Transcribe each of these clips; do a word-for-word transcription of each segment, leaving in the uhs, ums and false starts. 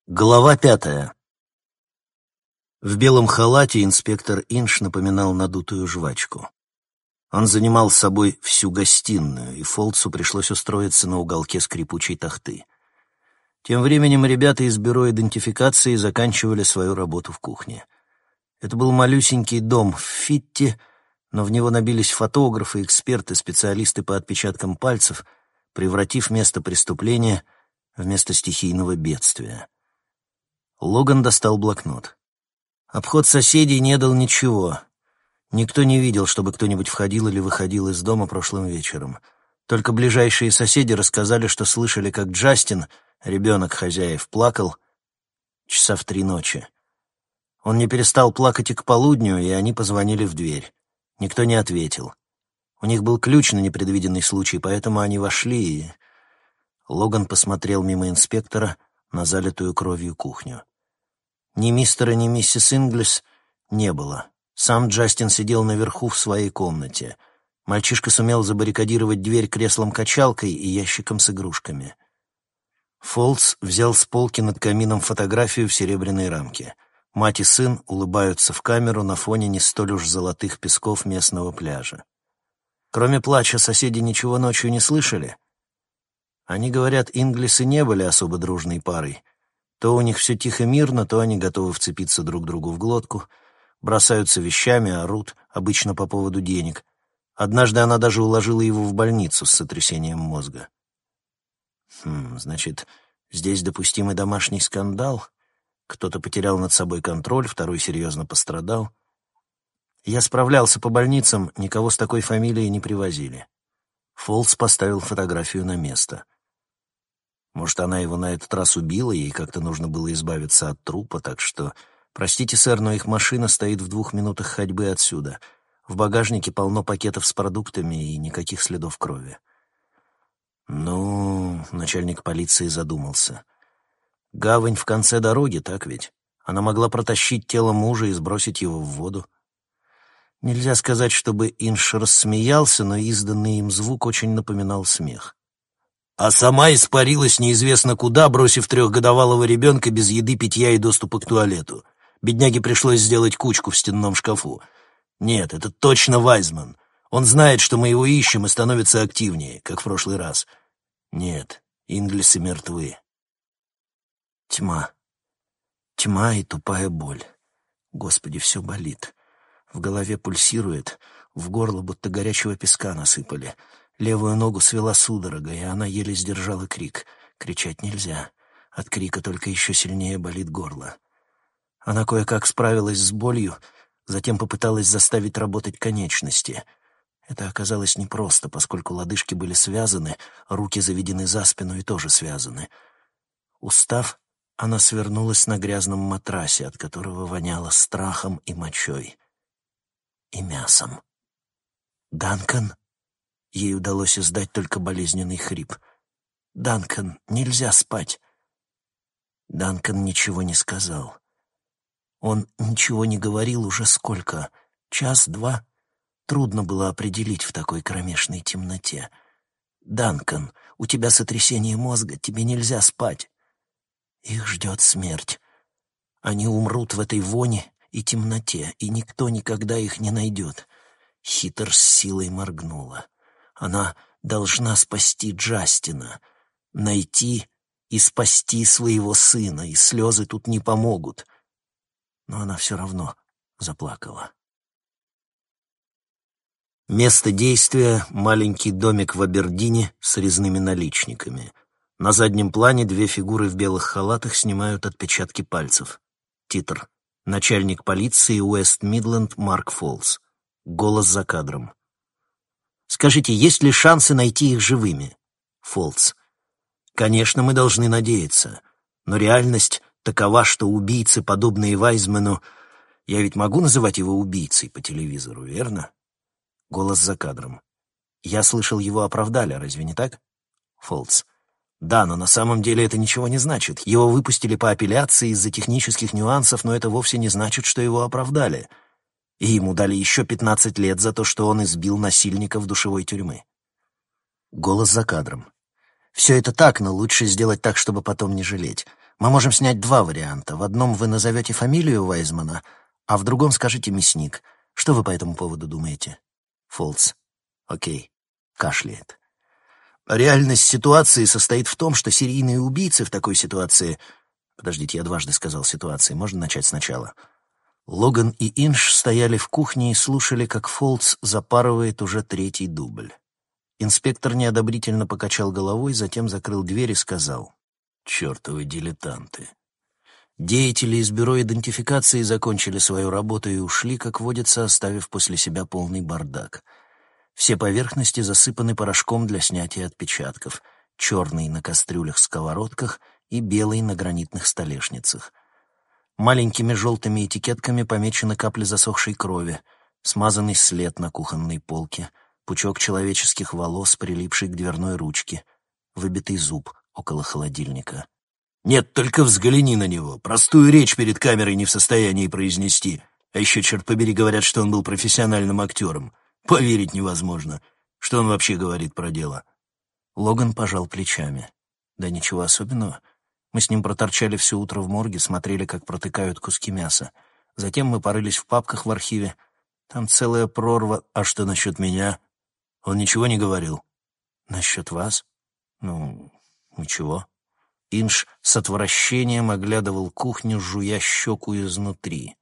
Глава пятая. В белом халате инспектор Инш напоминал надутую жвачку. Он занимал с собой всю гостиную, и Фолтсу пришлось устроиться на уголке скрипучей тахты. Тем временем ребята из бюро идентификации заканчивали свою работу в кухне. Это был малюсенький дом в Фитте, но в него набились фотографы, эксперты, специалисты по отпечаткам пальцев, превратив место преступления в место стихийного бедствия. Логан достал блокнот. Обход соседей не дал ничего. Никто не видел, чтобы кто-нибудь входил или выходил из дома прошлым вечером. Только ближайшие соседи рассказали, что слышали, как Джастин, ребенок хозяев, плакал часа в три ночи. Он не перестал плакать и к полудню, и они позвонили в дверь. Никто не ответил. У них был ключ на непредвиденный случай, поэтому они вошли, и... Логан посмотрел мимо инспектора на залитую кровью кухню. Ни мистера, ни миссис Инглис не было. Сам Джастин сидел наверху в своей комнате. Мальчишка сумел забаррикадировать дверь креслом-качалкой и ящиком с игрушками. Фолтс взял с полки над камином фотографию в серебряной рамке. Мать и сын улыбаются в камеру на фоне не столь уж золотых песков местного пляжа. Кроме плача, соседи ничего ночью не слышали? Они говорят, Инглисы не были особо дружной парой. То у них все тихо-мирно, то они готовы вцепиться друг другу в глотку, бросаются вещами, орут, обычно по поводу денег. Однажды она даже уложила его в больницу с сотрясением мозга. Хм, значит, здесь допустимый домашний скандал? Кто-то потерял над собой контроль, второй серьезно пострадал. Я справлялся по больницам, никого с такой фамилией не привозили. Фолтс поставил фотографию на место. Может, она его на этот раз убила, ей как-то нужно было избавиться от трупа, так что... Простите, сэр, но их машина стоит в двух минутах ходьбы отсюда. В багажнике полно пакетов с продуктами и никаких следов крови. Ну, начальник полиции задумался. Гавань в конце дороги, так ведь? Она могла протащить тело мужа и сбросить его в воду. Нельзя сказать, чтобы Инш рассмеялся, но изданный им звук очень напоминал смех. А сама испарилась неизвестно куда, бросив трехгодовалого ребенка без еды, питья и доступа к туалету. Бедняге пришлось сделать кучку в стенном шкафу. Нет, это точно Вайзман. Он знает, что мы его ищем, и становится активнее, как в прошлый раз. Нет, Инглисы мертвы. Тьма. Тьма и тупая боль. Господи, все болит. В голове пульсирует, в горло будто горячего песка насыпали. Левую ногу свела судорога, и она еле сдержала крик. Кричать нельзя. От крика только еще сильнее болит горло. Она кое-как справилась с болью, затем попыталась заставить работать конечности. Это оказалось непросто, поскольку лодыжки были связаны, руки заведены за спину и тоже связаны. Устав, она свернулась на грязном матрасе, от которого воняло страхом и мочой. И мясом. «Данкан?» Ей удалось издать только болезненный хрип. «Данкан, нельзя спать!» Данкан ничего не сказал. Он ничего не говорил уже сколько? Час-два? Трудно было определить в такой кромешной темноте. «Данкан, у тебя сотрясение мозга, тебе нельзя спать!» Их ждет смерть. Они умрут в этой воне и темноте, и никто никогда их не найдет. Хитер с силой моргнула. Она должна спасти Джастина, найти и спасти своего сына, и слезы тут не помогут. Но она все равно заплакала. Место действия — маленький домик в Абердине с резными наличниками. На заднем плане две фигуры в белых халатах снимают отпечатки пальцев. Титр. Начальник полиции Уэст-Мидленд Марк Фолтс. Голос за кадром. «Скажите, есть ли шансы найти их живыми?» Фолтс. «Конечно, мы должны надеяться. Но реальность такова, что убийцы, подобные Вайзману... Я ведь могу называть его убийцей по телевизору, верно?» Голос за кадром. «Я слышал, его оправдали, разве не так?» Фолтс. «Да, но на самом деле это ничего не значит. Его выпустили по апелляции из-за технических нюансов, но это вовсе не значит, что его оправдали. И ему дали еще пятнадцать лет за то, что он избил насильника в душевой тюрьмы». Голос за кадром. «Все это так, но лучше сделать так, чтобы потом не жалеть. Мы можем снять два варианта. В одном вы назовете фамилию Вайзмана, а в другом скажете «мясник». Что вы по этому поводу думаете? Фолтс. Окей. Кашляет. Реальность ситуации состоит в том, что серийные убийцы в такой ситуации... Подождите, я дважды сказал «ситуации». Можно начать сначала? Логан и Инш стояли в кухне и слушали, как Фолтс запарывает уже третий дубль. Инспектор неодобрительно покачал головой, затем закрыл дверь и сказал: «Чертовы дилетанты». Деятели из бюро идентификации закончили свою работу и ушли, как водится, оставив после себя полный бардак. Все поверхности засыпаны порошком для снятия отпечатков, черный на кастрюлях-сковородках и белый на гранитных столешницах. Маленькими желтыми этикетками помечены капли засохшей крови, смазанный след на кухонной полке, пучок человеческих волос, прилипший к дверной ручке, выбитый зуб около холодильника. «Нет, только взгляни на него. Простую речь перед камерой не в состоянии произнести. А еще, черт побери, говорят, что он был профессиональным актером. Поверить невозможно. Что он вообще говорит про дело?» Логан пожал плечами. «Да ничего особенного. Мы с ним проторчали все утро в морге, смотрели, как протыкают куски мяса. Затем мы порылись в папках в архиве. Там целая прорва. А что насчет меня? Он ничего не говорил?» «Насчет вас? Ну, ничего». Инш с отвращением оглядывал кухню, жуя щеку изнутри.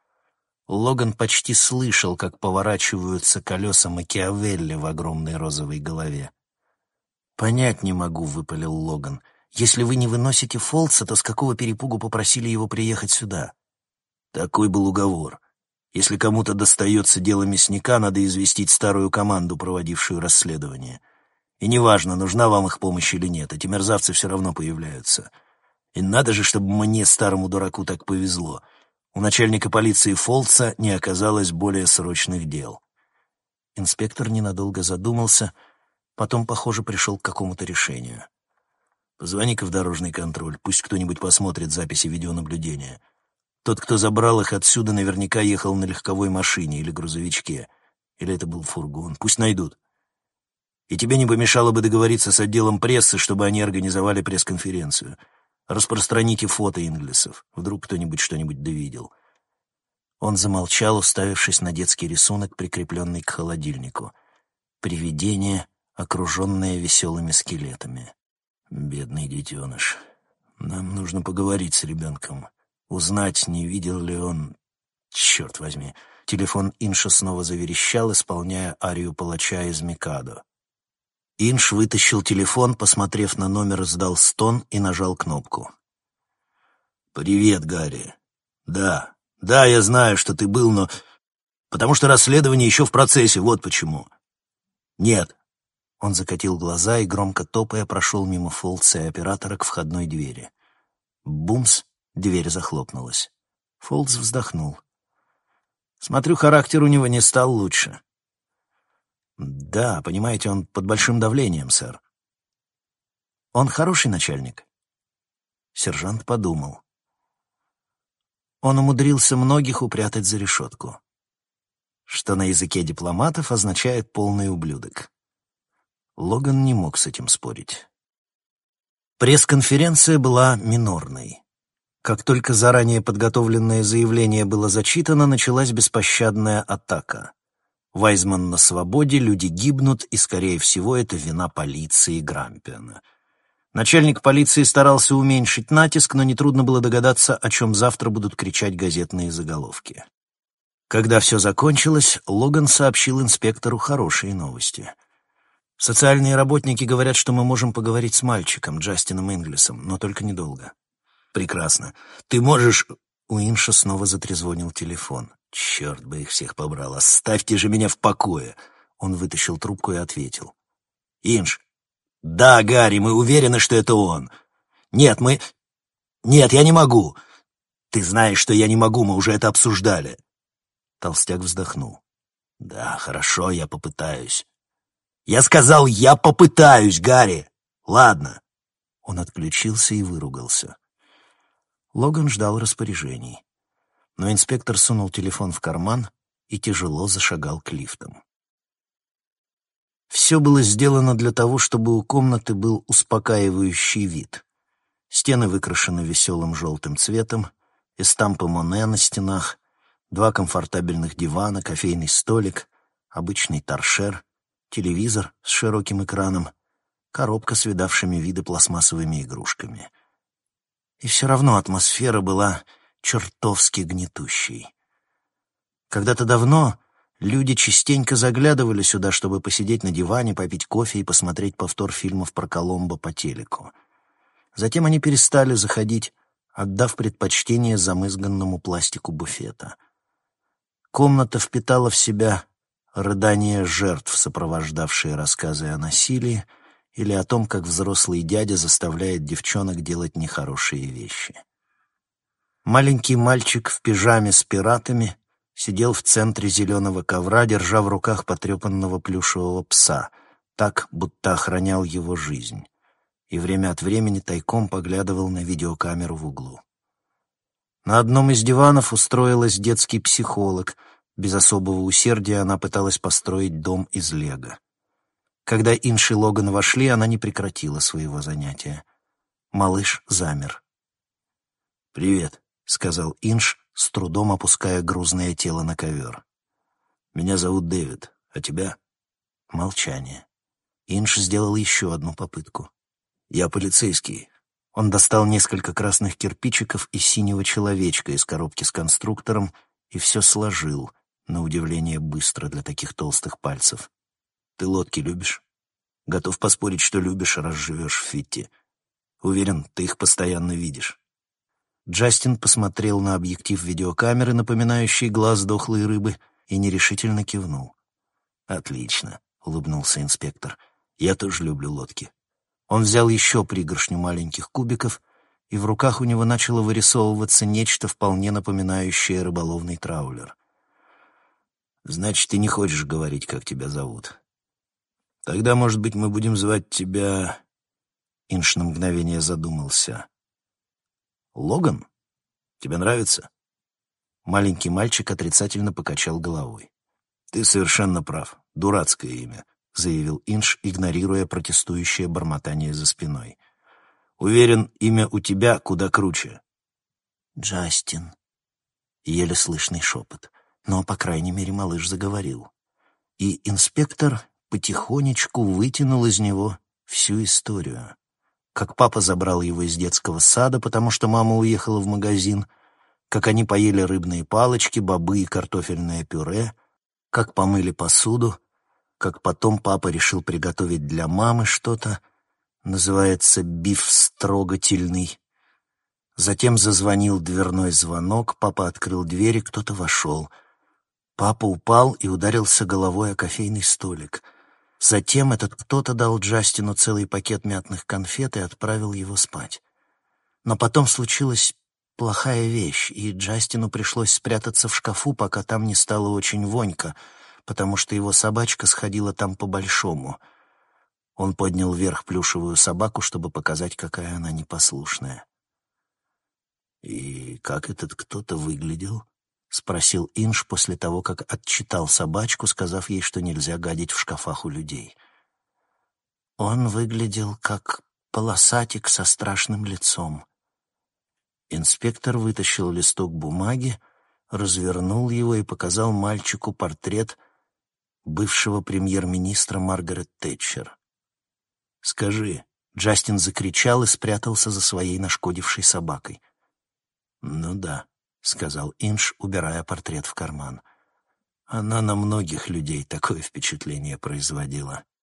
Логан почти слышал, как поворачиваются колеса Макиавелли в огромной розовой голове. «Понять не могу», — выпалил Логан. «Если вы не выносите Фолтса, то с какого перепугу попросили его приехать сюда?» Такой был уговор. Если кому-то достается дело мясника, надо известить старую команду, проводившую расследование. И неважно, нужна вам их помощь или нет, эти мерзавцы все равно появляются. И надо же, чтобы мне, старому дураку, так повезло. У начальника полиции Фолтса не оказалось более срочных дел. Инспектор ненадолго задумался, потом, похоже, пришел к какому-то решению. «Позвони-ка в дорожный контроль, пусть кто-нибудь посмотрит записи видеонаблюдения. Тот, кто забрал их отсюда, наверняка ехал на легковой машине или грузовичке. Или это был фургон. Пусть найдут. И тебе не помешало бы договориться с отделом прессы, чтобы они организовали пресс-конференцию. Распространите фото Инглисов. Вдруг кто-нибудь что-нибудь довидел». Он замолчал, уставившись на детский рисунок, прикрепленный к холодильнику. Привидение, окруженное веселыми скелетами. «Бедный детеныш. Нам нужно поговорить с ребенком. Узнать, не видел ли он... Черт возьми». Телефон Инша снова заверещал, исполняя арию палача из «Микадо». Инш вытащил телефон, посмотрев на номер, издал стон и нажал кнопку. «Привет, Гарри. Да, да, я знаю, что ты был, но... Потому что расследование еще в процессе, вот почему. Нет». Он закатил глаза и, громко топая, прошел мимо Фолтса и оператора к входной двери. Бумс, дверь захлопнулась. Фолтс вздохнул. «Смотрю, характер у него не стал лучше». «Да, понимаете, он под большим давлением, сэр». «Он хороший начальник?» Сержант подумал. Он умудрился многих упрятать за решетку, что на языке дипломатов означает «полный ублюдок». Логан не мог с этим спорить. Пресс-конференция была минорной. Как только заранее подготовленное заявление было зачитано, началась беспощадная атака. Вайзман на свободе, люди гибнут, и, скорее всего, это вина полиции Грампиана. Начальник полиции старался уменьшить натиск, но нетрудно было догадаться, о чем завтра будут кричать газетные заголовки. Когда все закончилось, Логан сообщил инспектору хорошие новости. «Социальные работники говорят, что мы можем поговорить с мальчиком, Джастином Инглисом, но только недолго». «Прекрасно. Ты можешь...» У Инша снова затрезвонил телефон. «Черт бы их всех побрал! Оставьте же меня в покое!» Он вытащил трубку и ответил. «Инш!» «Да, Гарри, мы уверены, что это он!» «Нет, мы...» «Нет, я не могу!» «Ты знаешь, что я не могу, мы уже это обсуждали!» Толстяк вздохнул. «Да, хорошо, я попытаюсь». «Я сказал, я попытаюсь, Гарри! Ладно!» Он отключился и выругался. Логан ждал распоряжений. Но инспектор сунул телефон в карман и тяжело зашагал к лифтам. Все было сделано для того, чтобы у комнаты был успокаивающий вид. Стены выкрашены веселым желтым цветом, эстампы Моне на стенах, два комфортабельных дивана, кофейный столик, обычный торшер, телевизор с широким экраном, коробка с видавшими виды пластмассовыми игрушками. И все равно атмосфера была чертовски гнетущей. Когда-то давно люди частенько заглядывали сюда, чтобы посидеть на диване, попить кофе и посмотреть повтор фильмов про Колумба по телеку. Затем они перестали заходить, отдав предпочтение замызганному пластику буфета. Комната впитала в себя рыдания жертв, сопровождавшие рассказы о насилии, или о том, как взрослый дядя заставляет девчонок делать нехорошие вещи. Маленький мальчик в пижаме с пиратами сидел в центре зеленого ковра, держа в руках потрепанного плюшевого пса, так, будто охранял его жизнь, и время от времени тайком поглядывал на видеокамеру в углу. На одном из диванов устроилась детский психолог. Без особого усердия она пыталась построить дом из лего. Когда Инш и Логан вошли, она не прекратила своего занятия. Малыш замер. «Привет», — сказал Инш, с трудом опуская грузное тело на ковер. «Меня зовут Дэвид, а тебя?» Молчание. Инш сделал еще одну попытку. «Я полицейский». Он достал несколько красных кирпичиков и синего человечка из коробки с конструктором и все сложил, на удивление быстро для таких толстых пальцев. «Ты лодки любишь? Готов поспорить, что любишь, раз живешь в Фитте. Уверен, ты их постоянно видишь». Джастин посмотрел на объектив видеокамеры, напоминающий глаз дохлой рыбы, и нерешительно кивнул. «Отлично», — улыбнулся инспектор. «Я тоже люблю лодки». Он взял еще пригоршню маленьких кубиков, и в руках у него начало вырисовываться нечто вполне напоминающее рыболовный траулер. «Значит, ты не хочешь говорить, как тебя зовут? Тогда, может быть, мы будем звать тебя...» Инш на мгновение задумался. «Логан? Тебе нравится?» Маленький мальчик отрицательно покачал головой. «Ты совершенно прав. Дурацкое имя», — заявил Инш, игнорируя протестующее бормотание за спиной. «Уверен, имя у тебя куда круче». «Джастин», — еле слышный шепот, но, по крайней мере, малыш заговорил. И инспектор потихонечку вытянул из него всю историю. Как папа забрал его из детского сада, потому что мама уехала в магазин, как они поели рыбные палочки, бобы и картофельное пюре, как помыли посуду, как потом папа решил приготовить для мамы что-то, называется биф строгательный. Затем зазвонил дверной звонок, папа открыл дверь, и кто-то вошел. Папа упал и ударился головой о кофейный столик. Затем этот кто-то дал Джастину целый пакет мятных конфет и отправил его спать. Но потом случилась плохая вещь, и Джастину пришлось спрятаться в шкафу, пока там не стало очень вонько, потому что его собачка сходила там по-большому. Он поднял вверх плюшевую собаку, чтобы показать, какая она непослушная. «И как этот кто-то выглядел?» — спросил Инш после того, как отчитал собачку, сказав ей, что нельзя гадить в шкафах у людей. Он выглядел как полосатик со страшным лицом. Инспектор вытащил листок бумаги, развернул его и показал мальчику портрет бывшего премьер-министра Маргарет Тэтчер. «Скажи», — Джастин закричал и спрятался за своей нашкодившей собакой. «Ну да», — сказал Инш, убирая портрет в карман. «Она на многих людей такое впечатление производила».